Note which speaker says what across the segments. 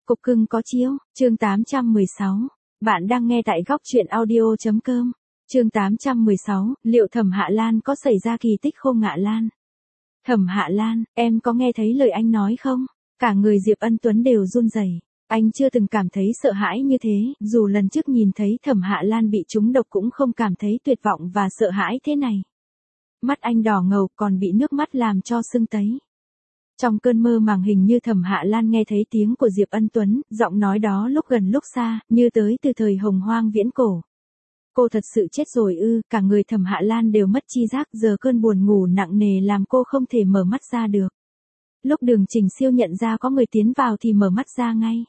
Speaker 1: Cục cưng có chiếu, chương 816. Bạn đang nghe tại góc truyện audio.com. Chương 816, liệu Thẩm Hạ Lan có xảy ra kỳ tích khô ngạ lan? Thẩm Hạ Lan, em có nghe thấy lời anh nói không? Cả người Diệp Ân Tuấn đều run rẩy. Anh chưa từng cảm thấy sợ hãi như thế, dù lần trước nhìn thấy Thẩm Hạ Lan bị trúng độc cũng không cảm thấy tuyệt vọng và sợ hãi thế này. Mắt anh đỏ ngầu còn bị nước mắt làm cho sưng tấy. Trong cơn mơ màng hình như Thẩm Hạ Lan nghe thấy tiếng của Diệp Ân Tuấn, giọng nói đó lúc gần lúc xa, như tới từ thời hồng hoang viễn cổ. Cô thật sự chết rồi ư? Cả người Thẩm Hạ Lan đều mất chi giác, giờ cơn buồn ngủ nặng nề làm cô không thể mở mắt ra được. Lúc Đường Trình Siêu nhận ra có người tiến vào thì mở mắt ra ngay.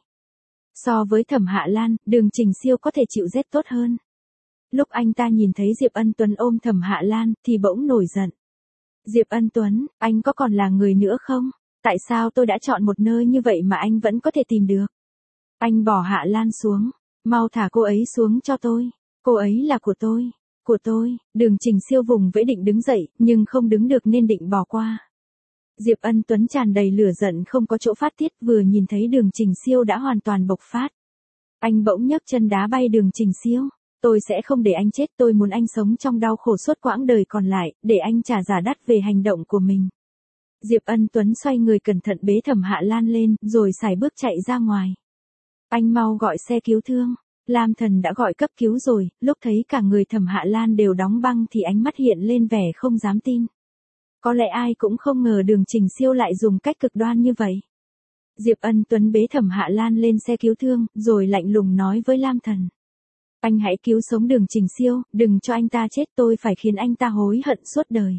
Speaker 1: So với Thẩm Hạ Lan, Đường Trình Siêu có thể chịu rét tốt hơn. Lúc anh ta nhìn thấy Diệp Ân Tuấn ôm Thẩm Hạ Lan thì bỗng nổi giận. Diệp Ân Tuấn, anh có còn là người nữa không? Tại sao tôi đã chọn một nơi như vậy mà anh vẫn có thể tìm được? Anh bỏ Hạ Lan xuống. Mau thả cô ấy xuống cho tôi. Cô ấy là của tôi. Của tôi. Đường Trình Siêu vùng vẫy định đứng dậy, nhưng không đứng được nên định bỏ qua. Diệp Ân Tuấn tràn đầy lửa giận không có chỗ phát tiết, vừa nhìn thấy Đường Trình Siêu đã hoàn toàn bộc phát. Anh bỗng nhấc chân đá bay Đường Trình Siêu. Tôi sẽ không để anh chết, tôi muốn anh sống trong đau khổ suốt quãng đời còn lại, để anh trả giá đắt về hành động của mình. Diệp Ân Tuấn xoay người cẩn thận bế Thẩm Hạ Lan lên, rồi sải bước chạy ra ngoài. Anh mau gọi xe cứu thương. Lam Thần đã gọi cấp cứu rồi, lúc thấy cả người Thẩm Hạ Lan đều đóng băng thì ánh mắt hiện lên vẻ không dám tin. Có lẽ ai cũng không ngờ Đường Trình Siêu lại dùng cách cực đoan như vậy. Diệp Ân Tuấn bế Thẩm Hạ Lan lên xe cứu thương, rồi lạnh lùng nói với Lam Thần. Anh hãy cứu sống Đường Trình Siêu, đừng cho anh ta chết, tôi phải khiến anh ta hối hận suốt đời.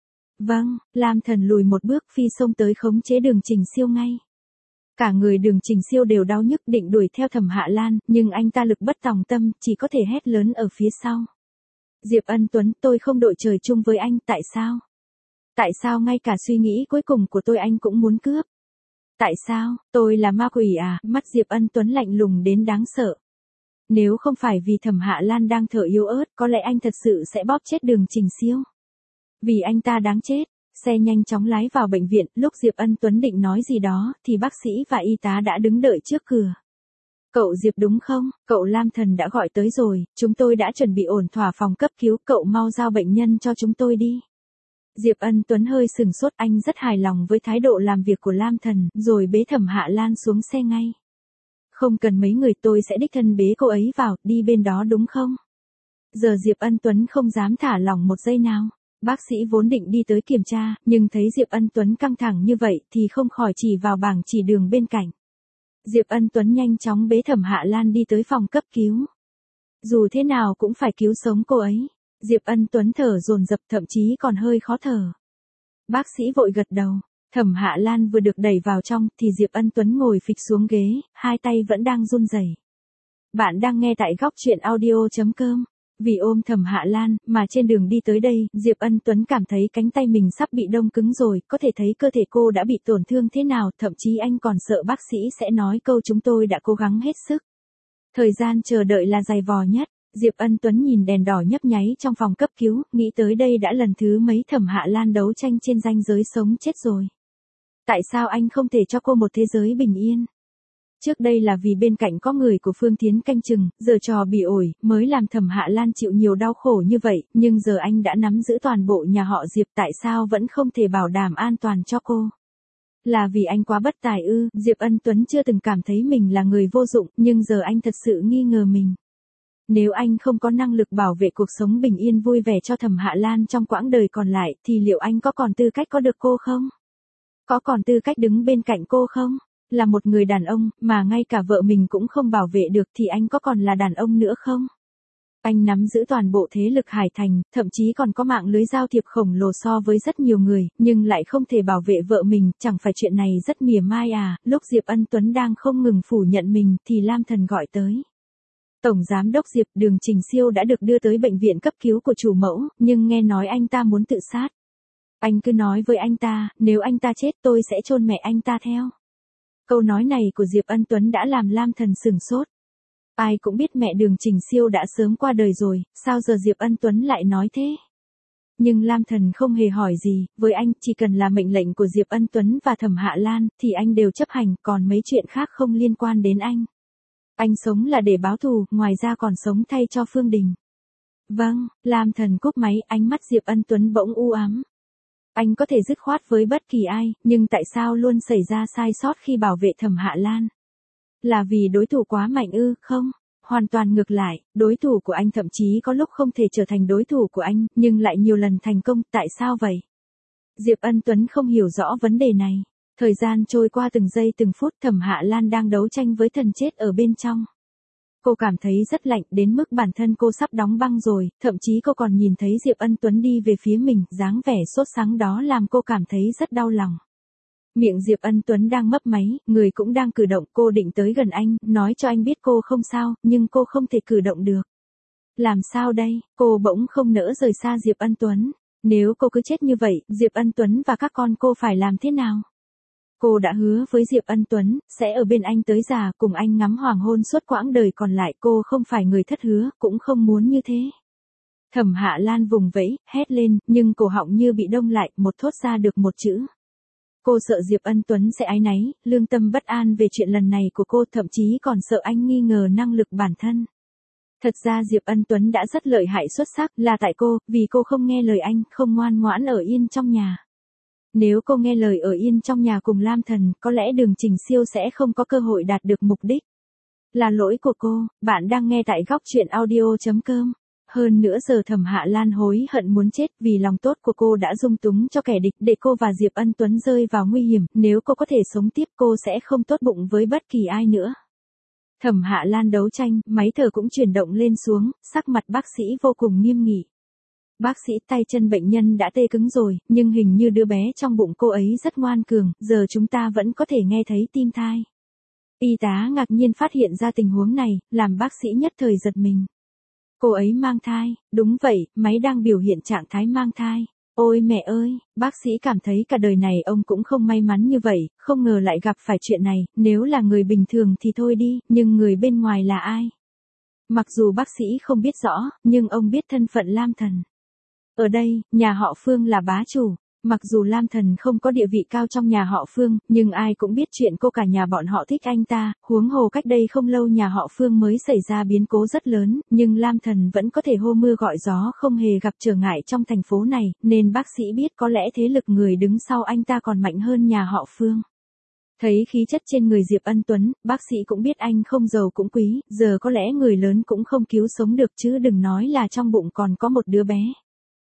Speaker 1: Vâng, Lam Thần lùi một bước phi xông tới khống chế Đường Trình Siêu ngay. Cả người Đường Trình Siêu đều đau nhức định đuổi theo Thẩm Hạ Lan, nhưng anh ta lực bất tòng tâm, chỉ có thể hét lớn ở phía sau. Diệp Ân Tuấn, tôi không đội trời chung với anh, tại sao? Tại sao ngay cả suy nghĩ cuối cùng của tôi anh cũng muốn cướp? Tại sao, tôi là ma quỷ à? Mắt Diệp Ân Tuấn lạnh lùng đến đáng sợ. Nếu không phải vì Thẩm Hạ Lan đang thở yếu ớt, có lẽ anh thật sự sẽ bóp chết Đường Trình Siêu. Vì anh ta đáng chết. Xe nhanh chóng lái vào bệnh viện, lúc Diệp Ân Tuấn định nói gì đó, thì bác sĩ và y tá đã đứng đợi trước cửa. Cậu Diệp đúng không? Cậu Lam Thần đã gọi tới rồi, chúng tôi đã chuẩn bị ổn thỏa phòng cấp cứu, cậu mau giao bệnh nhân cho chúng tôi đi. Diệp Ân Tuấn hơi sừng sốt, anh rất hài lòng với thái độ làm việc của Lam Thần, rồi bế Thẩm Hạ Lan xuống xe ngay. Không cần mấy người, tôi sẽ đích thân bế cô ấy vào, đi bên đó đúng không? Giờ Diệp Ân Tuấn không dám thả lỏng một giây nào. Bác sĩ vốn định đi tới kiểm tra, nhưng thấy Diệp Ân Tuấn căng thẳng như vậy thì không khỏi chỉ vào bảng chỉ đường bên cạnh. Diệp Ân Tuấn nhanh chóng bế Thẩm Hạ Lan đi tới phòng cấp cứu. Dù thế nào cũng phải cứu sống cô ấy. Diệp Ân Tuấn thở dồn dập, thậm chí còn hơi khó thở. Bác sĩ vội gật đầu. Thẩm Hạ Lan vừa được đẩy vào trong thì Diệp Ân Tuấn ngồi phịch xuống ghế, hai tay vẫn đang run rẩy. Bạn đang nghe tại góc truyện audio.com. Vì ôm Thẩm Hạ Lan mà trên đường đi tới đây, Diệp Ân Tuấn cảm thấy cánh tay mình sắp bị đông cứng rồi, có thể thấy cơ thể cô đã bị tổn thương thế nào, thậm chí anh còn sợ bác sĩ sẽ nói câu chúng tôi đã cố gắng hết sức. Thời gian chờ đợi là dày vò nhất. Diệp Ân Tuấn nhìn đèn đỏ nhấp nháy trong phòng cấp cứu, nghĩ tới đây đã lần thứ mấy Thẩm Hạ Lan đấu tranh trên ranh giới sống chết rồi. Tại sao anh không thể cho cô một thế giới bình yên? Trước đây là vì bên cạnh có người của Phương Thiến canh chừng, giờ trò bị ổi, mới làm Thẩm Hạ Lan chịu nhiều đau khổ như vậy, nhưng giờ anh đã nắm giữ toàn bộ nhà họ Diệp, tại sao vẫn không thể bảo đảm an toàn cho cô? Là vì anh quá bất tài ư? Diệp Ân Tuấn chưa từng cảm thấy mình là người vô dụng, nhưng giờ anh thật sự nghi ngờ mình. Nếu anh không có năng lực bảo vệ cuộc sống bình yên vui vẻ cho Thẩm Hạ Lan trong quãng đời còn lại, thì liệu anh có còn tư cách có được cô không? Có còn tư cách đứng bên cạnh cô không? Là một người đàn ông, mà ngay cả vợ mình cũng không bảo vệ được thì anh có còn là đàn ông nữa không? Anh nắm giữ toàn bộ thế lực Hải Thành, thậm chí còn có mạng lưới giao thiệp khổng lồ so với rất nhiều người, nhưng lại không thể bảo vệ vợ mình, chẳng phải chuyện này rất mỉa mai à? Lúc Diệp Ân Tuấn đang không ngừng phủ nhận mình, thì Lam Thần gọi tới. Tổng Giám đốc Diệp, Đường Trình Siêu đã được đưa tới bệnh viện cấp cứu của chủ mẫu, nhưng nghe nói anh ta muốn tự sát. Anh cứ nói với anh ta, nếu anh ta chết tôi sẽ chôn mẹ anh ta theo. Câu nói này của Diệp Ân Tuấn đã làm Lam Thần sửng sốt. Ai cũng biết mẹ Đường Trình Siêu đã sớm qua đời rồi, sao giờ Diệp Ân Tuấn lại nói thế? Nhưng Lam Thần không hề hỏi gì, với anh, chỉ cần là mệnh lệnh của Diệp Ân Tuấn và Thẩm Hạ Lan, thì anh đều chấp hành, còn mấy chuyện khác không liên quan đến anh. Anh sống là để báo thù, ngoài ra còn sống thay cho Phương Đình. Vâng, Lam Thần cúp máy, ánh mắt Diệp Ân Tuấn bỗng u ám. Anh có thể dứt khoát với bất kỳ ai, nhưng tại sao luôn xảy ra sai sót khi bảo vệ Thẩm Hạ Lan? Là vì đối thủ quá mạnh ư? Không, hoàn toàn ngược lại, đối thủ của anh thậm chí có lúc không thể trở thành đối thủ của anh, nhưng lại nhiều lần thành công, tại sao vậy? Diệp Ân Tuấn không hiểu rõ vấn đề này. Thời gian trôi qua từng giây từng phút, Thẩm Hạ Lan đang đấu tranh với thần chết ở bên trong. Cô cảm thấy rất lạnh đến mức bản thân cô sắp đóng băng rồi, thậm chí cô còn nhìn thấy Diệp Ân Tuấn đi về phía mình, dáng vẻ sốt sắng đó làm cô cảm thấy rất đau lòng. Miệng Diệp Ân Tuấn đang mấp máy, người cũng đang cử động, cô định tới gần anh, nói cho anh biết cô không sao, nhưng cô không thể cử động được. Làm sao đây, cô bỗng không nỡ rời xa Diệp Ân Tuấn. Nếu cô cứ chết như vậy, Diệp Ân Tuấn và các con cô phải làm thế nào? Cô đã hứa với Diệp Ân Tuấn, sẽ ở bên anh tới già, cùng anh ngắm hoàng hôn suốt quãng đời còn lại. Cô không phải người thất hứa, cũng không muốn như thế. Thẩm Hạ Lan vùng vẫy, hét lên, nhưng cổ họng như bị đông lại, một thốt ra được một chữ. Cô sợ Diệp Ân Tuấn sẽ áy náy, lương tâm bất an về chuyện lần này của cô, thậm chí còn sợ anh nghi ngờ năng lực bản thân. Thật ra Diệp Ân Tuấn đã rất lợi hại xuất sắc, là tại cô, vì cô không nghe lời anh, không ngoan ngoãn ở yên trong nhà. Nếu cô nghe lời ở yên trong nhà cùng Lam Thần, có lẽ Đường Trình Siêu sẽ không có cơ hội đạt được mục đích. Là lỗi của cô, bạn đang nghe tại góc truyện audio.com. Hơn nữa giờ Thẩm Hạ Lan hối hận muốn chết vì lòng tốt của cô đã dung túng cho kẻ địch để cô và Diệp Ân Tuấn rơi vào nguy hiểm, nếu cô có thể sống tiếp cô sẽ không tốt bụng với bất kỳ ai nữa. Thẩm Hạ Lan đấu tranh, máy thở cũng chuyển động lên xuống, sắc mặt bác sĩ vô cùng nghiêm nghị. Bác sĩ, tay chân bệnh nhân đã tê cứng rồi, nhưng hình như đứa bé trong bụng cô ấy rất ngoan cường, giờ chúng ta vẫn có thể nghe thấy tim thai. Y tá ngạc nhiên phát hiện ra tình huống này, làm bác sĩ nhất thời giật mình. Cô ấy mang thai, đúng vậy, máy đang biểu hiện trạng thái mang thai. Ôi mẹ ơi, bác sĩ cảm thấy cả đời này ông cũng không may mắn như vậy, không ngờ lại gặp phải chuyện này, nếu là người bình thường thì thôi đi, nhưng người bên ngoài là ai? Mặc dù bác sĩ không biết rõ, nhưng ông biết thân phận Lam Thần. Ở đây, nhà họ Phương là bá chủ. Mặc dù Lam Thần không có địa vị cao trong nhà họ Phương, nhưng ai cũng biết chuyện cô, cả nhà bọn họ thích anh ta, huống hồ cách đây không lâu nhà họ Phương mới xảy ra biến cố rất lớn, nhưng Lam Thần vẫn có thể hô mưa gọi gió, không hề gặp trở ngại trong thành phố này, nên bác sĩ biết có lẽ thế lực người đứng sau anh ta còn mạnh hơn nhà họ Phương. Thấy khí chất trên người Diệp Ân Tuấn, bác sĩ cũng biết anh không giàu cũng quý, giờ có lẽ người lớn cũng không cứu sống được chứ đừng nói là trong bụng còn có một đứa bé.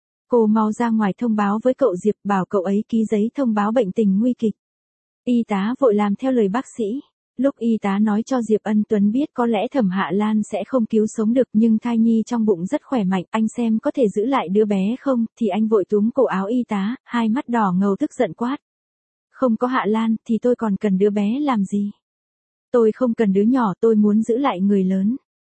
Speaker 1: Cô mau ra ngoài thông báo với cậu Diệp, bảo cậu ấy ký giấy thông báo bệnh tình nguy kịch. Y tá vội làm theo lời bác sĩ. Lúc y tá nói cho Diệp Ân Tuấn biết có lẽ Thẩm Hạ Lan sẽ không cứu sống được, nhưng thai nhi trong bụng rất khỏe mạnh, anh xem có thể giữ lại đứa bé không, thì anh vội túm cổ áo y tá, hai mắt đỏ ngầu tức giận quát. Không có Hạ Lan, thì tôi còn cần đứa bé làm gì? Tôi không cần đứa nhỏ, tôi muốn giữ lại người lớn.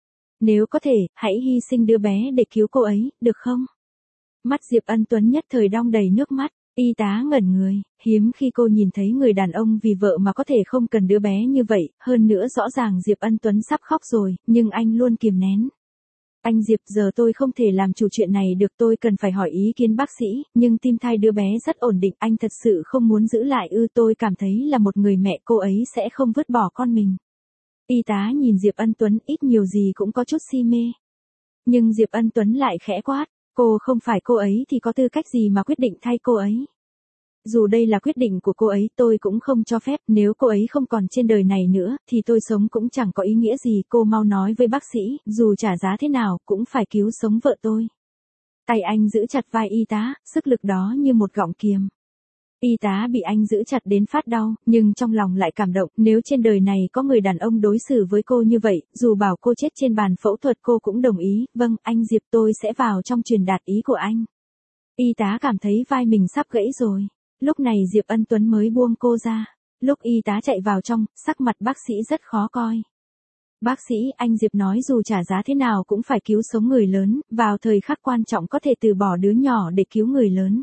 Speaker 1: Nếu có thể, hãy hy sinh đứa bé để cứu cô ấy, được không? Mắt Diệp Ân Tuấn nhất thời đong đầy nước mắt, y tá ngẩn người, hiếm khi cô nhìn thấy người đàn ông vì vợ mà có thể không cần đứa bé như vậy, hơn nữa rõ ràng Diệp Ân Tuấn sắp khóc rồi, nhưng anh luôn kiềm nén. Anh Diệp, giờ tôi không thể làm chủ chuyện này được, tôi cần phải hỏi ý kiến bác sĩ, nhưng tim thai đứa bé rất ổn định, anh thật sự không muốn giữ lại ư? Tôi cảm thấy là một người mẹ cô ấy sẽ không vứt bỏ con mình. Y tá nhìn Diệp Ân Tuấn ít nhiều gì cũng có chút si mê. Nhưng Diệp Ân Tuấn lại khẽ quát. Cô không phải cô ấy thì có tư cách gì mà quyết định thay cô ấy. Dù đây là quyết định của cô ấy, tôi cũng không cho phép, nếu cô ấy không còn trên đời này nữa, thì tôi sống cũng chẳng có ý nghĩa gì, cô mau nói với bác sĩ, dù trả giá thế nào, cũng phải cứu sống vợ tôi. Tay anh giữ chặt vai y tá, sức lực đó như một gọng kiềm. Y tá bị anh giữ chặt đến phát đau, nhưng trong lòng lại cảm động, nếu trên đời này có người đàn ông đối xử với cô như vậy, dù bảo cô chết trên bàn phẫu thuật cô cũng đồng ý, vâng, anh Diệp, tôi sẽ vào trong truyền đạt ý của anh. Y tá cảm thấy vai mình sắp gãy rồi. Lúc này Diệp Ân Tuấn mới buông cô ra. Lúc y tá chạy vào trong, sắc mặt bác sĩ rất khó coi. Bác sĩ, anh Diệp nói dù trả giá thế nào cũng phải cứu sống người lớn, vào thời khắc quan trọng có thể từ bỏ đứa nhỏ để cứu người lớn.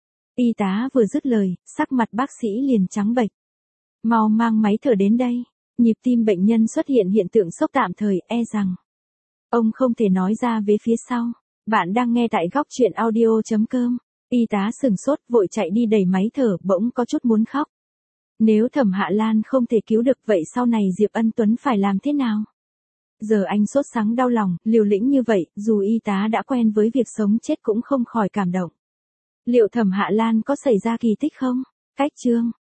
Speaker 1: Y tá vừa dứt lời, sắc mặt bác sĩ liền trắng bệch. Mau mang máy thở đến đây. Nhịp tim bệnh nhân xuất hiện hiện tượng sốc tạm thời, e rằng ông không thể nói ra về phía sau. Bạn đang nghe tại góc truyện audio.com. Y tá sừng sốt, vội chạy đi đẩy máy thở, bỗng có chút muốn khóc. Nếu Thẩm Hạ Lan không thể cứu được vậy sau này Diệp Ân Tuấn phải làm thế nào? Giờ anh sốt sắng đau lòng, liều lĩnh như vậy, dù y tá đã quen với việc sống chết cũng không khỏi cảm động. Liệu Thẩm Hạ Lan có xảy ra kỳ tích không? Cách chương